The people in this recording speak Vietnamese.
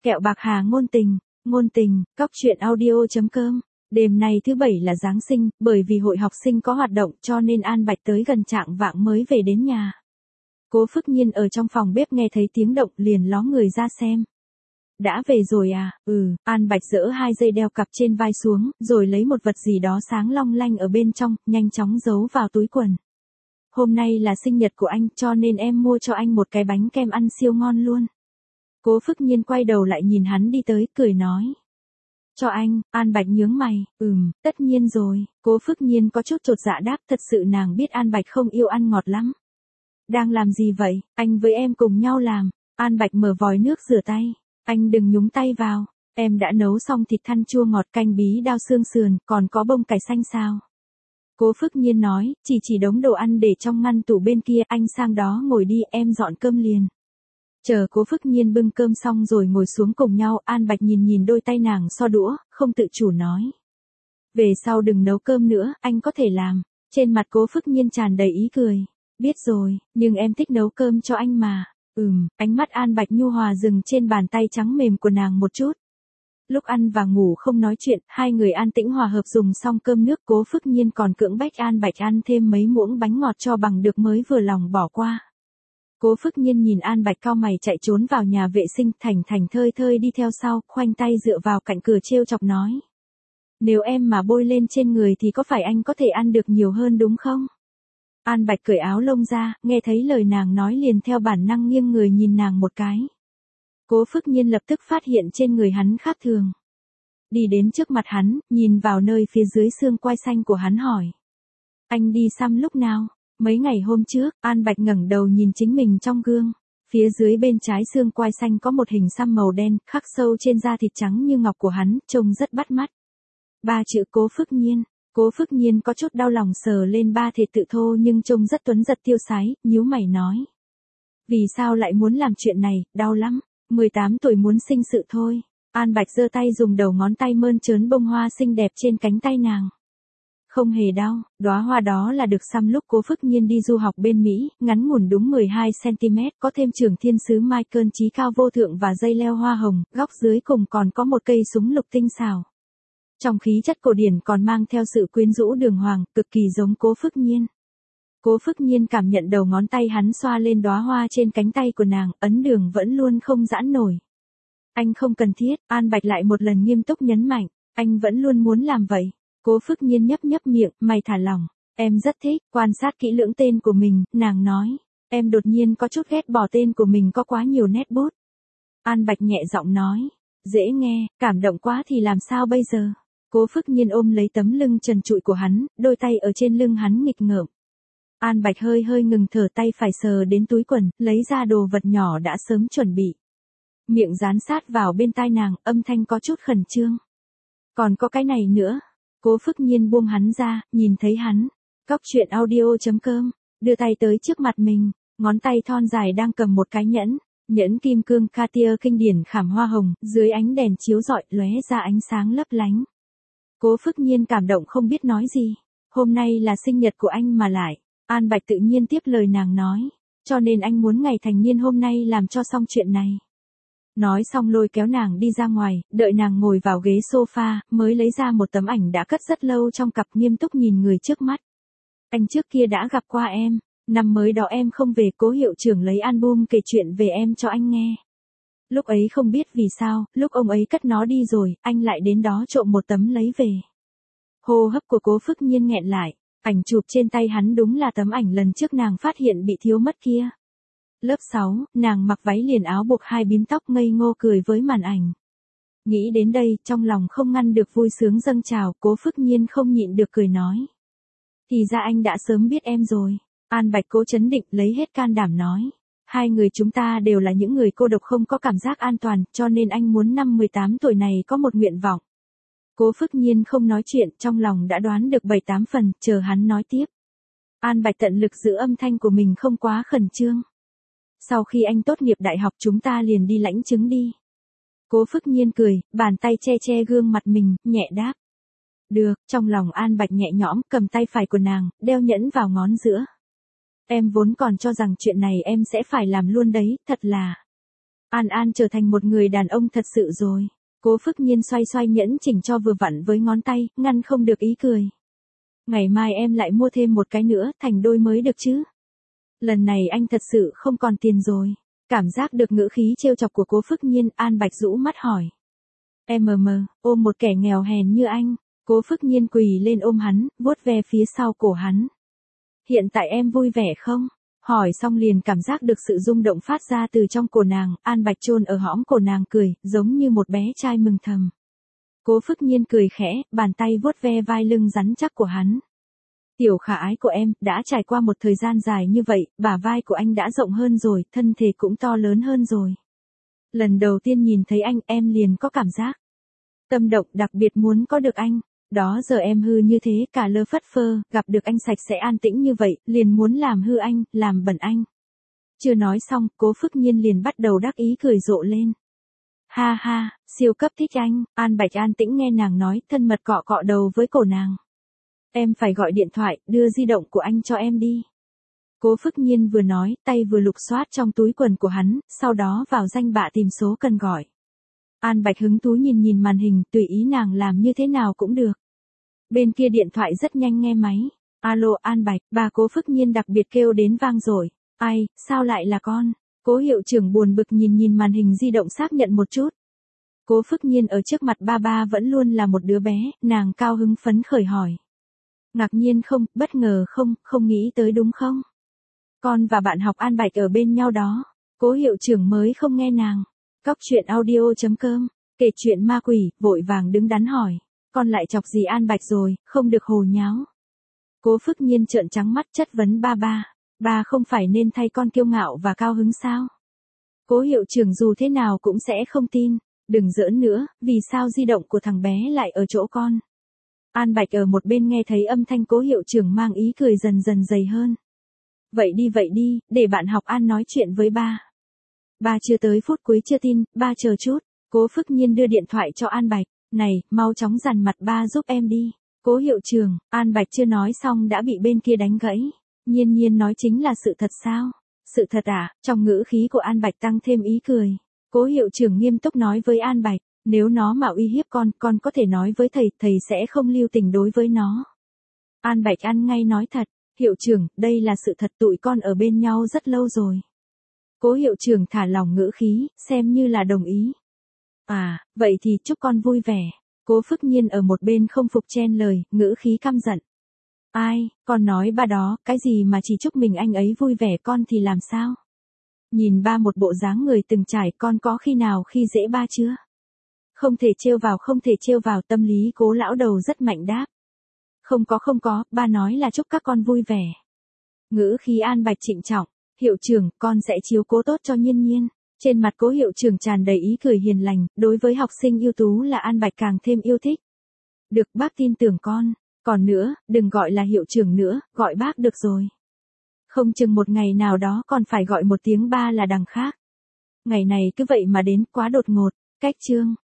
Kẹo bạc hà ngôn tình, cóc truyện audio.com. Đêm nay thứ bảy là Giáng sinh, bởi vì hội học sinh có hoạt động cho nên An Bạch tới gần trạng vạng mới về đến nhà. Cố Phước Nhiên ở trong phòng bếp nghe thấy tiếng động liền ló người ra xem. Đã về rồi à? An Bạch giở 2 dây đeo cặp trên vai xuống, rồi lấy một vật gì đó sáng long lanh ở bên trong, nhanh chóng giấu vào túi quần. Hôm nay là sinh nhật của anh cho nên em mua cho anh một cái bánh kem ăn siêu ngon luôn. Cố Phước Nhiên quay đầu lại nhìn hắn đi tới, cười nói. Cho anh, An Bạch nhướng mày, tất nhiên rồi. Cố Phước Nhiên có chút chột dạ đáp, thật sự nàng biết An Bạch không yêu ăn ngọt lắm. Đang làm gì vậy? Anh với em cùng nhau làm. An Bạch mở vòi nước rửa tay. Anh đừng nhúng tay vào. Em đã nấu xong thịt thăn chua ngọt canh bí đao xương sườn, còn có bông cải xanh sao? Cố Phước Nhiên nói, chỉ đống đồ ăn để trong ngăn tủ bên kia, anh sang đó ngồi đi, em dọn cơm liền. Chờ Cố Phước Nhiên bưng cơm xong rồi ngồi xuống cùng nhau, An Bạch nhìn đôi tay nàng so đũa, không tự chủ nói. Về sau đừng nấu cơm nữa, anh có thể làm. Trên mặt Cố Phước Nhiên tràn đầy ý cười. Biết rồi, nhưng em thích nấu cơm cho anh mà. Ánh mắt An Bạch nhu hòa dừng trên bàn tay trắng mềm của nàng một chút. Lúc ăn và ngủ không nói chuyện, hai người an tĩnh hòa hợp dùng xong cơm nước. Cố Phước Nhiên còn cưỡng bách An Bạch ăn thêm mấy muỗng bánh ngọt cho bằng được mới vừa lòng bỏ qua. Cố Phước Nhiên nhìn An Bạch cau mày chạy trốn vào nhà vệ sinh, thành thơi thơi đi theo sau, khoanh tay dựa vào cạnh cửa trêu chọc nói. Nếu em mà bôi lên trên người thì có phải anh có thể ăn được nhiều hơn đúng không? An Bạch cởi áo lông ra, nghe thấy lời nàng nói liền theo bản năng nghiêng người nhìn nàng một cái. Cố Phước Nhiên lập tức phát hiện trên người hắn khác thường. Đi đến trước mặt hắn, nhìn vào nơi phía dưới xương quai xanh của hắn hỏi. Anh đi xăm lúc nào? Mấy ngày hôm trước. An Bạch ngẩng đầu nhìn chính mình trong gương. Phía dưới bên trái xương quai xanh có một hình xăm màu đen, khắc sâu trên da thịt trắng như ngọc của hắn, trông rất bắt mắt. 3 chữ Cố Phước Nhiên. Cố Phước Nhiên có chút đau lòng sờ lên ba thịt tự thô nhưng trông rất tuấn giật tiêu sái, nhíu mày nói. Vì sao lại muốn làm chuyện này, đau lắm, 18 tuổi muốn sinh sự thôi. An Bạch giơ tay dùng đầu ngón tay mơn trớn bông hoa xinh đẹp trên cánh tay nàng. Không hề đau, đóa hoa đó là được xăm lúc Cố Phước Nhiên đi du học bên Mỹ, ngắn ngủn đúng 12cm, có thêm trường thiên sứ Michael chí cao vô thượng và dây leo hoa hồng, góc dưới cùng còn có một cây súng lục tinh xảo. Trong khí chất cổ điển còn mang theo sự quyến rũ đường hoàng, cực kỳ giống Cố Phước Nhiên. Cố Phước Nhiên cảm nhận đầu ngón tay hắn xoa lên đóa hoa trên cánh tay của nàng, ấn đường vẫn luôn không giãn nổi. Anh không cần thiết, An Bạch lại một lần nghiêm túc nhấn mạnh, anh vẫn luôn muốn làm vậy. Cố Phước Nhiên nhấp miệng, mày thả lỏng. Em rất thích, quan sát kỹ lưỡng tên của mình, nàng nói. Em đột nhiên có chút ghét bỏ tên của mình có quá nhiều nét bút. An Bạch nhẹ giọng nói. Dễ nghe, cảm động quá thì làm sao bây giờ? Cố Phước Nhiên ôm lấy tấm lưng trần trụi của hắn, đôi tay ở trên lưng hắn nghịch ngợm. An Bạch hơi ngừng thở, tay phải sờ đến túi quần, lấy ra đồ vật nhỏ đã sớm chuẩn bị. Miệng dán sát vào bên tai nàng, âm thanh có chút khẩn trương. Còn có cái này nữa. Cố Phước Nhiên buông hắn ra, nhìn thấy hắn. Cóc truyện audio.com, đưa tay tới trước mặt mình, ngón tay thon dài đang cầm một cái nhẫn kim cương Cartier kinh điển khảm hoa hồng, dưới ánh đèn chiếu rọi lóe ra ánh sáng lấp lánh. Cố Phước Nhiên cảm động không biết nói gì. Hôm nay là sinh nhật của anh mà lại. An Bạch tự nhiên tiếp lời nàng nói. Cho nên anh muốn ngày thành niên hôm nay làm cho xong chuyện này. Nói xong lôi kéo nàng đi ra ngoài, đợi nàng ngồi vào ghế sofa, mới lấy ra một tấm ảnh đã cất rất lâu trong cặp, nghiêm túc nhìn người trước mắt. Anh trước kia đã gặp qua em, năm mới đó em không về, Cố hiệu trưởng lấy album kể chuyện về em cho anh nghe. Lúc ấy không biết vì sao, lúc ông ấy cất nó đi rồi, anh lại đến đó trộm một tấm lấy về. Hô hấp của Cố Phước Nhiên nghẹn lại, ảnh chụp trên tay hắn đúng là tấm ảnh lần trước nàng phát hiện bị thiếu mất kia. Lớp 6, nàng mặc váy liền áo buộc 2 bím tóc ngây ngô cười với màn ảnh. Nghĩ đến đây, trong lòng không ngăn được vui sướng dâng trào, Cố Phước Nhiên không nhịn được cười nói. Thì ra anh đã sớm biết em rồi. An Bạch cố chấn định lấy hết can đảm nói. Hai người chúng ta đều là những người cô độc không có cảm giác an toàn, cho nên anh muốn năm 18 tuổi này có một nguyện vọng. Cố Phước Nhiên không nói chuyện, trong lòng đã đoán được 7-8 phần, chờ hắn nói tiếp. An Bạch tận lực giữ âm thanh của mình không quá khẩn trương. Sau khi anh tốt nghiệp đại học chúng ta liền đi lãnh chứng đi. Cố Phước Nhiên cười, bàn tay che gương mặt mình, nhẹ đáp. Được, trong lòng An Bạch nhẹ nhõm, cầm tay phải của nàng, đeo nhẫn vào ngón giữa. Em vốn còn cho rằng chuyện này em sẽ phải làm luôn đấy, thật là. An An trở thành một người đàn ông thật sự rồi. Cố Phước Nhiên xoay xoay nhẫn chỉnh cho vừa vặn với ngón tay, ngăn không được ý cười. Ngày mai em lại mua thêm một cái nữa, thành đôi mới được chứ. Lần này anh thật sự không còn tiền rồi. Cảm giác được ngữ khí trêu chọc của Cố Phước Nhiên, An Bạch rũ mắt hỏi. Em ôm một kẻ nghèo hèn như anh. Cố Phước Nhiên quỳ lên ôm hắn, vuốt ve phía sau cổ hắn. Hiện tại em vui vẻ không? Hỏi xong liền cảm giác được sự rung động phát ra từ trong cổ nàng, An Bạch chôn ở hõm cổ nàng cười, giống như một bé trai mừng thầm. Cố Phước Nhiên cười khẽ, bàn tay vuốt ve vai lưng rắn chắc của hắn. Tiểu khả ái của em, đã trải qua một thời gian dài như vậy, bả vai của anh đã rộng hơn rồi, thân thể cũng to lớn hơn rồi. Lần đầu tiên nhìn thấy anh, em liền có cảm giác tâm động, đặc biệt muốn có được anh. Đó giờ em hư như thế, cả lơ phất phơ, gặp được anh sạch sẽ an tĩnh như vậy, liền muốn làm hư anh, làm bẩn anh. Chưa nói xong, Cố Phước Nhiên liền bắt đầu đắc ý cười rộ lên. Ha ha, siêu cấp thích anh. An Bạch an tĩnh nghe nàng nói, thân mật cọ cọ đầu với cổ nàng. Em phải gọi điện thoại, đưa di động của anh cho em đi. Cố Phước Nhiên vừa nói, tay vừa lục soát trong túi quần của hắn, sau đó vào danh bạ tìm số cần gọi. An Bạch hứng thú nhìn màn hình, tùy ý nàng làm như thế nào cũng được. Bên kia điện thoại rất nhanh nghe máy. Alo An Bạch, bà Cố Phước Nhiên đặc biệt kêu đến vang rồi. Ai, sao lại là con? Cố hiệu trưởng buồn bực nhìn màn hình di động xác nhận một chút. Cố Phước Nhiên ở trước mặt ba vẫn luôn là một đứa bé, nàng cao hứng phấn khởi hỏi. Ngạc nhiên không, bất ngờ không, không nghĩ tới đúng không? Con và bạn học An Bạch ở bên nhau đó. Cố hiệu trưởng mới không nghe nàng. Cóc truyện audio.com, kể chuyện ma quỷ, vội vàng đứng đắn hỏi. Con lại chọc gì An Bạch rồi, không được hồ nháo. Cố Phước Nhiên trợn trắng mắt chất vấn ba không phải nên thay con kiêu ngạo và cao hứng sao? Cố hiệu trưởng dù thế nào cũng sẽ không tin. Đừng giỡn nữa, vì sao di động của thằng bé lại ở chỗ con? An Bạch ở một bên nghe thấy âm thanh cố hiệu trưởng mang ý cười dần dần dày hơn. Vậy đi, để bạn học An nói chuyện với ba. Ba chưa tới phút cuối chưa tin, ba chờ chút. Cố Phước Nhiên đưa điện thoại cho An Bạch. Này, mau chóng dằn mặt ba giúp em đi. Cố hiệu trưởng, An Bạch chưa nói xong đã bị bên kia đánh gãy. Nhiên nói chính là sự thật sao? Sự thật à? Trong ngữ khí của An Bạch tăng thêm ý cười. Cố hiệu trưởng nghiêm túc nói với An Bạch. Nếu nó mà uy hiếp con có thể nói với thầy sẽ không lưu tình đối với nó. An Bạch ăn ngay nói thật. Hiệu trưởng, đây là sự thật, tụi con ở bên nhau rất lâu rồi. Cố hiệu trưởng thả lỏng ngữ khí, xem như là đồng ý. À, vậy thì chúc con vui vẻ. Cố Phước Nhiên ở một bên không phục chen lời, ngữ khí căm giận. Ai, con nói ba đó, cái gì mà chỉ chúc mình anh ấy vui vẻ, con thì làm sao? Nhìn ba một bộ dáng người từng trải, con có khi nào khi dễ ba chưa? Không thể trêu vào, tâm lý Cố lão đầu rất mạnh đáp. Không có, ba nói là chúc các con vui vẻ. Ngữ khí An Bạch trịnh trọng. Hiệu trưởng, con sẽ chiếu cố tốt cho Nhiên. Trên mặt Cố hiệu trưởng tràn đầy ý cười hiền lành, đối với học sinh ưu tú là An Bạch càng thêm yêu thích. Được, bác tin tưởng con. Còn nữa, đừng gọi là hiệu trưởng nữa, gọi bác được rồi. Không chừng một ngày nào đó còn phải gọi một tiếng ba là đằng khác. Ngày này cứ vậy mà đến, quá đột ngột. Cách chương.